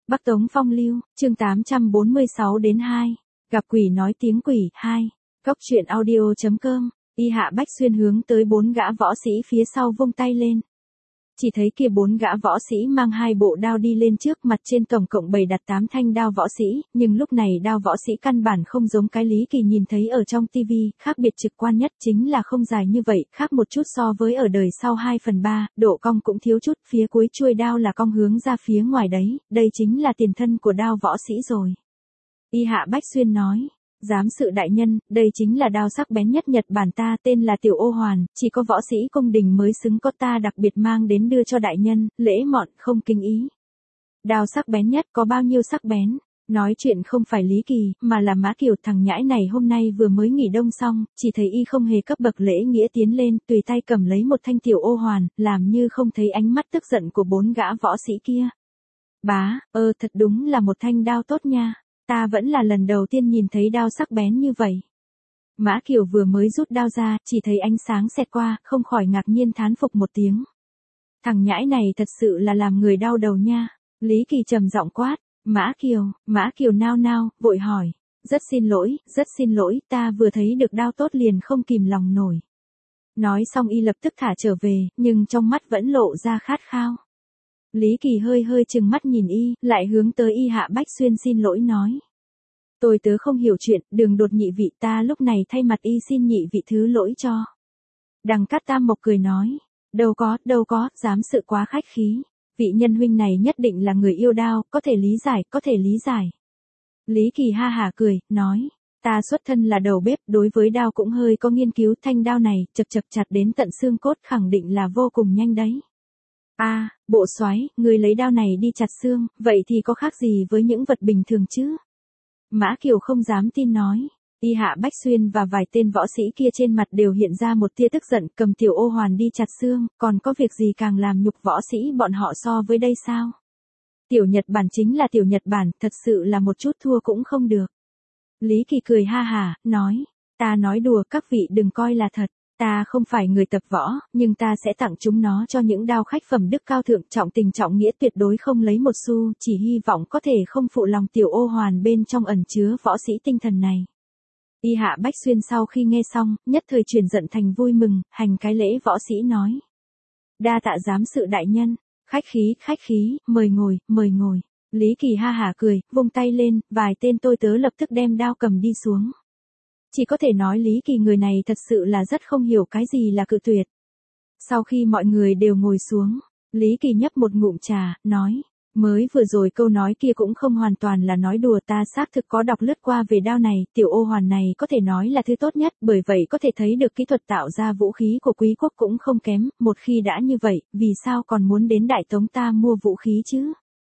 Bắc Tống Phong Lưu, chương 846 đến 2. Gặp quỷ nói tiếng quỷ, 2. Cốc truyện audio.com, Y Hạ Bách Xuyên hướng tới 4 gã võ sĩ phía sau vung tay lên. Chỉ thấy kia 4 gã võ sĩ mang 2 bộ đao đi lên trước, mặt trên tổng cộng bày đặt 8 thanh đao võ sĩ, nhưng lúc này đao võ sĩ căn bản không giống cái Lý Kỳ nhìn thấy ở trong tivi, khác biệt trực quan nhất chính là không dài như vậy, khác một chút so với ở đời sau 2/3, độ cong cũng thiếu chút, phía cuối chuôi đao là cong hướng ra phía ngoài đấy, đây chính là tiền thân của đao võ sĩ rồi. Y Hạ Bách Xuyên nói. Giám sự đại nhân, đây chính là đao sắc bén nhất Nhật Bản ta, tên là Tiểu Ô Hoàn, chỉ có võ sĩ cung đình mới xứng có, ta đặc biệt mang đến đưa cho đại nhân, lễ mọn không kinh ý. Đao sắc bén nhất có bao nhiêu sắc bén? Nói chuyện không phải Lý Kỳ, mà là Mã Kiều. Thằng nhãi này hôm nay vừa mới nghỉ đông xong, chỉ thấy y không hề cấp bậc lễ nghĩa tiến lên, tùy tay cầm lấy một thanh Tiểu Ô Hoàn, làm như không thấy ánh mắt tức giận của 4 gã võ sĩ kia. Bá, thật đúng là một thanh đao tốt nha. Ta vẫn là lần đầu tiên nhìn thấy đao sắc bén như vậy. Mã Kiều vừa mới rút đao ra, chỉ thấy ánh sáng xẹt qua, không khỏi ngạc nhiên thán phục một tiếng. Thằng nhãi này thật sự là làm người đau đầu nha. Lý Kỳ trầm giọng quát. Mã Kiều nao nao, vội hỏi. Rất xin lỗi, ta vừa thấy được đao tốt liền không kìm lòng nổi. Nói xong y lập tức thả trở về, nhưng trong mắt vẫn lộ ra khát khao. Lý Kỳ hơi chừng mắt nhìn y, lại hướng tới Y Hạ Bách Xuyên xin lỗi nói. Tôi tớ không hiểu chuyện, đường đột nhị vị, ta lúc này thay mặt y xin nhị vị thứ lỗi cho. Đằng Cát Tam Mộc cười nói. Đâu có, dám sự quá khách khí. Vị nhân huynh này nhất định là người yêu đao, có thể lý giải. Lý Kỳ ha hả cười, nói. Ta xuất thân là đầu bếp, đối với đao cũng hơi có nghiên cứu, thanh đao này, chặt đến tận xương cốt, khẳng định là vô cùng nhanh đấy. Bộ soái, người lấy đao này đi chặt xương, vậy thì có khác gì với những vật bình thường chứ? Mã Kiều không dám tin nói. Y Hạ Bách Xuyên và vài tên võ sĩ kia trên mặt đều hiện ra một tia tức giận, cầm Tiểu Ô Hoàn đi chặt xương, còn có việc gì càng làm nhục võ sĩ bọn họ so với đây sao? Tiểu Nhật Bản chính là Tiểu Nhật Bản, thật sự là một chút thua cũng không được. Lý Kỳ cười ha hả, nói. Ta nói đùa, các vị đừng coi là thật. Ta không phải người tập võ, nhưng ta sẽ tặng chúng nó cho những đao khách phẩm đức cao thượng, trọng tình trọng nghĩa, tuyệt đối không lấy một xu, chỉ hy vọng có thể không phụ lòng Tiểu Ô Hoàn bên trong ẩn chứa võ sĩ tinh thần này. Y Hạ Bách Xuyên sau khi nghe xong, nhất thời chuyển giận thành vui mừng, hành cái lễ võ sĩ nói. Đa tạ giám sự đại nhân, khách khí, mời ngồi. Lý Kỳ ha hả cười, vung tay lên, vài tên tôi tớ lập tức đem đao cầm đi xuống. Chỉ có thể nói Lý Kỳ người này thật sự là rất không hiểu cái gì là cự tuyệt. Sau khi mọi người đều ngồi xuống, Lý Kỳ nhấp một ngụm trà, nói. Mới vừa rồi câu nói kia cũng không hoàn toàn là nói đùa, ta xác thực có đọc lướt qua về đao này, Tiểu Ô Hoàn này có thể nói là thứ tốt nhất, bởi vậy có thể thấy được kỹ thuật tạo ra vũ khí của quý quốc cũng không kém, một khi đã như vậy, vì sao còn muốn đến Đại Tống ta mua vũ khí chứ?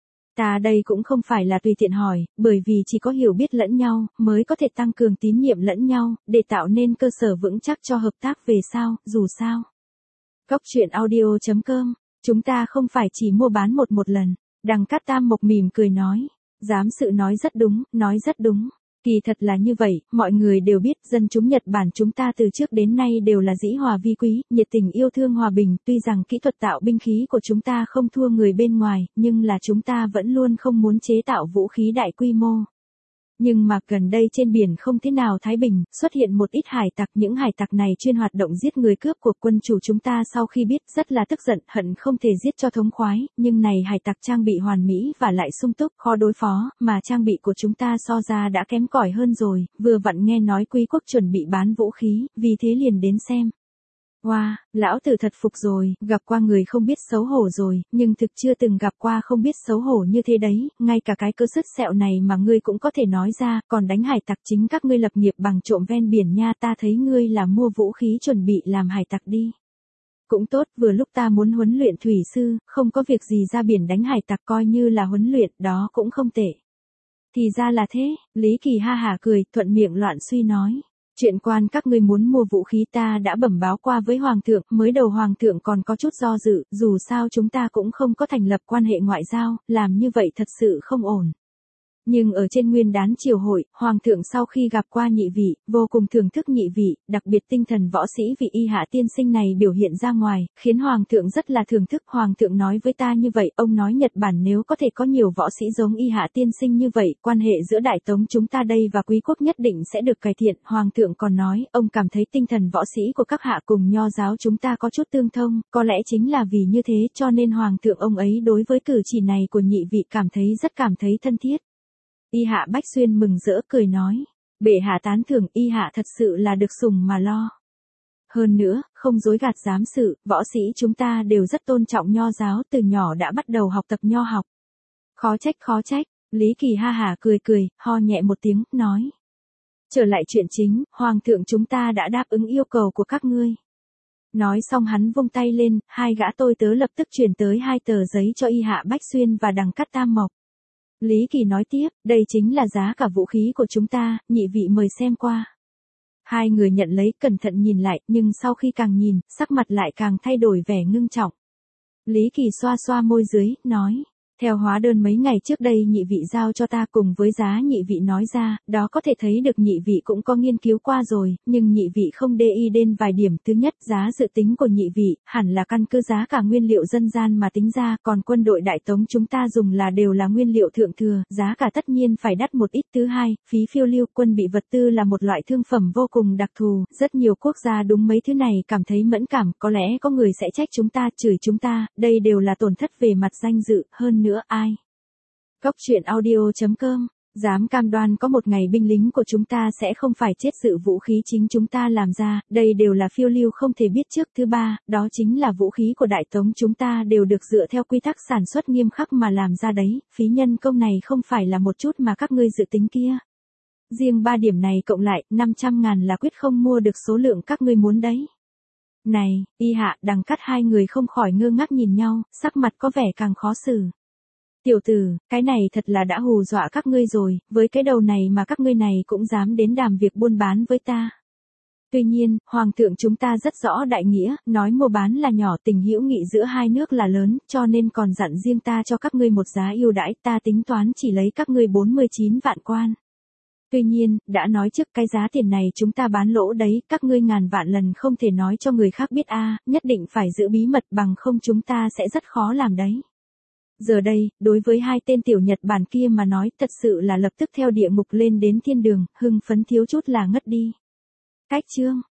Ta đây cũng không phải là tùy tiện hỏi, bởi vì chỉ có hiểu biết lẫn nhau, mới có thể tăng cường tín nhiệm lẫn nhau, để tạo nên cơ sở vững chắc cho hợp tác về sau, dù sao. Cốc truyện audio.com, chúng ta không phải chỉ mua bán một lần. Đằng Cát Tam Mộc mỉm cười nói. Giám sự nói rất đúng. Kỳ thật là như vậy, mọi người đều biết dân chúng Nhật Bản chúng ta từ trước đến nay đều là dĩ hòa vi quý, nhiệt tình yêu thương hòa bình, tuy rằng kỹ thuật tạo binh khí của chúng ta không thua người bên ngoài, nhưng là chúng ta vẫn luôn không muốn chế tạo vũ khí đại quy mô. Nhưng mà gần đây trên biển không thế nào thái bình, xuất hiện một ít hải tặc, những hải tặc này chuyên hoạt động giết người cướp của quân chủ chúng ta, sau khi biết rất là tức giận, hận không thể giết cho thống khoái, nhưng này hải tặc trang bị hoàn mỹ và lại sung túc, khó đối phó, mà trang bị của chúng ta so ra đã kém cỏi hơn rồi, vừa vặn nghe nói quý quốc chuẩn bị bán vũ khí, vì thế liền đến xem. Wow, lão tử thật phục rồi, gặp qua người không biết xấu hổ rồi, nhưng thực chưa từng gặp qua không biết xấu hổ như thế đấy, ngay cả cái cơ sứt sẹo này mà ngươi cũng có thể nói ra, còn đánh hải tặc chính các ngươi lập nghiệp bằng trộm ven biển nha, ta thấy ngươi là mua vũ khí chuẩn bị làm hải tặc đi. Cũng tốt, vừa lúc ta muốn huấn luyện thủy sư, không có việc gì ra biển đánh hải tặc coi như là huấn luyện, đó cũng không tệ. Thì ra là thế, Lý Kỳ ha hả cười, thuận miệng loạn suy nói. Chuyện quan các ngươi muốn mua vũ khí ta đã bẩm báo qua với Hoàng thượng, mới đầu Hoàng thượng còn có chút do dự, dù sao chúng ta cũng không có thành lập quan hệ ngoại giao, làm như vậy thật sự không ổn. Nhưng ở trên nguyên đán triều hội, Hoàng thượng sau khi gặp qua nhị vị, vô cùng thưởng thức nhị vị, đặc biệt tinh thần võ sĩ vị Y Hạ tiên sinh này biểu hiện ra ngoài, khiến Hoàng thượng rất là thưởng thức. Hoàng thượng nói với ta như vậy, ông nói Nhật Bản nếu có thể có nhiều võ sĩ giống Y Hạ tiên sinh như vậy, quan hệ giữa Đại Tống chúng ta đây và quý quốc nhất định sẽ được cải thiện. Hoàng thượng còn nói, ông cảm thấy tinh thần võ sĩ của các hạ cùng nho giáo chúng ta có chút tương thông, có lẽ chính là vì như thế cho nên Hoàng thượng ông ấy đối với cử chỉ này của nhị vị cảm thấy thân thiết. Y Hạ Bách Xuyên mừng rỡ cười nói, bệ hạ tán thưởng, Y Hạ thật sự là được sủng mà lo. Hơn nữa, không dối gạt giám sự, võ sĩ chúng ta đều rất tôn trọng nho giáo, từ nhỏ đã bắt đầu học tập nho học. Khó trách, Lý Kỳ ha hả cười, ho nhẹ một tiếng, nói. Trở lại chuyện chính, Hoàng thượng chúng ta đã đáp ứng yêu cầu của các ngươi. Nói xong hắn vung tay lên, hai gã tôi tớ lập tức chuyển tới 2 tờ giấy cho Y Hạ Bách Xuyên và Đằng Cát Tam Mộc. Lý Kỳ nói tiếp, đây chính là giá cả vũ khí của chúng ta, nhị vị mời xem qua. Hai người nhận lấy, cẩn thận nhìn lại, nhưng sau khi càng nhìn, sắc mặt lại càng thay đổi vẻ ngưng trọng. Lý Kỳ xoa xoa môi dưới, nói. Theo hóa đơn mấy ngày trước đây nhị vị giao cho ta cùng với giá nhị vị nói ra, đó có thể thấy được nhị vị cũng có nghiên cứu qua rồi, nhưng nhị vị không để ý đến vài điểm. Thứ nhất, giá dự tính của nhị vị, hẳn là căn cứ giá cả nguyên liệu dân gian mà tính ra, còn quân đội Đại Tống chúng ta dùng đều là nguyên liệu thượng thừa, giá cả tất nhiên phải đắt một ít. Thứ hai, phí phiêu lưu, quân bị vật tư là một loại thương phẩm vô cùng đặc thù, rất nhiều quốc gia đúng mấy thứ này cảm thấy mẫn cảm, có lẽ có người sẽ trách chúng ta, chửi chúng ta, đây đều là tổn thất về mặt danh dự, hơn nữa ai. Cốc truyện audio.com, dám cam đoan có một ngày binh lính của chúng ta sẽ không phải chết sự vũ khí chính chúng ta làm ra, đây đều là phiêu lưu không thể biết trước. Thứ ba, đó chính là vũ khí của Đại Tống chúng ta đều được dựa theo quy tắc sản xuất nghiêm khắc mà làm ra đấy, phí nhân công này không phải là một chút mà các ngươi dự tính kia. Riêng 3 điểm này cộng lại, 500.000 là quyết không mua được số lượng các ngươi muốn đấy. Này, Y Hạ, Đằng Cát hai người không khỏi ngơ ngác nhìn nhau, sắc mặt có vẻ càng khó xử. Tiểu tử, cái này thật là đã hù dọa các ngươi rồi, với cái đầu này mà các ngươi này cũng dám đến đàm việc buôn bán với ta. Tuy nhiên, Hoàng thượng chúng ta rất rõ đại nghĩa, nói mua bán là nhỏ, tình hữu nghị giữa hai nước là lớn, cho nên còn dặn riêng ta cho các ngươi một giá ưu đãi, ta tính toán chỉ lấy các ngươi 49 vạn quan. Tuy nhiên, đã nói trước cái giá tiền này chúng ta bán lỗ đấy, các ngươi ngàn vạn lần không thể nói cho người khác biết nhất định phải giữ bí mật bằng không chúng ta sẽ rất khó làm đấy. Giờ đây, đối với hai tên tiểu Nhật Bản kia mà nói thật sự là lập tức theo địa ngục lên đến thiên đường, hưng phấn thiếu chút là ngất đi. Cách chương